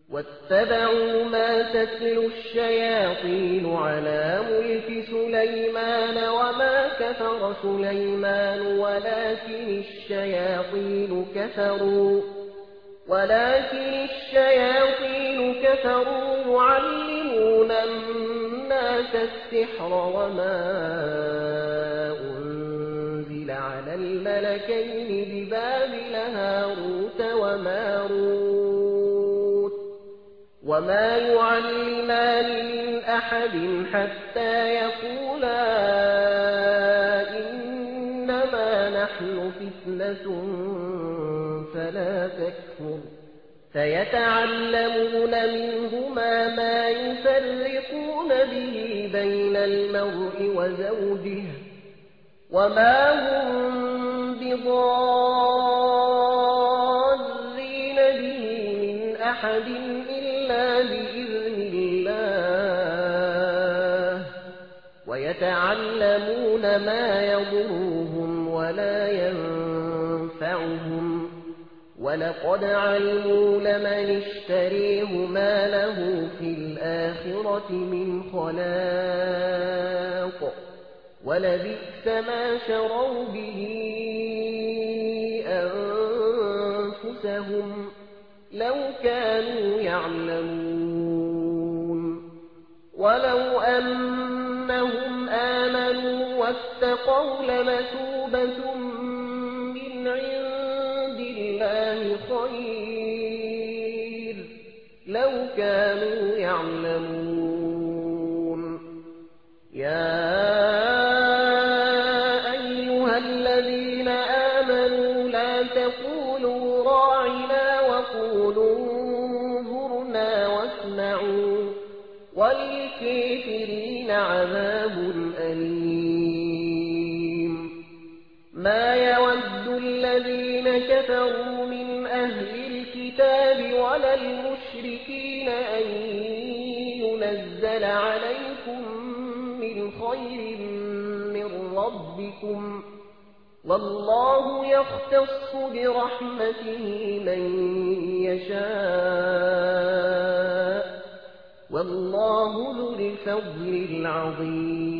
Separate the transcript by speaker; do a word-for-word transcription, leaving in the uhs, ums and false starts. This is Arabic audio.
Speaker 1: واتبعوا ما تتلو الشياطين على ملك سليمان وما كفر سليمان ولكن الشياطين كفروا ولكن الشياطين كفروا يعلمون الناس السحر وما أنزل على الملكين ببابل هاروت وماروت وما يعلمان من أحد حتى يقولا إنما نحن فتنة فلا تكفر فيتعلمون منهما ما يفرقون به بين المرء وزوجه وما هم بضارين به من أحد إلا بإذن الله ويتعلمون ما يضرهم ولا ينفعهم ولقد علموا لمن اشتريه ما له في الآخرة من خلاق ولبئس ما شروا به أنفسهم لو كانوا يعلمون ولو أنهم آمنوا واتقوا لمثوبة من عند الله خير لو كانوا يعلمون يا أيها الذين آمنوا لا تقولوا راعنا وقولوا انظرنا واسمعوا وللكافرين عذاب أليم ما يود الذين كفروا من أهل الكتاب ولا المشركين أن ينزل عليكم من خير من ربكم والله يختص برحمته من يشاء والله ذو الفضل العظيم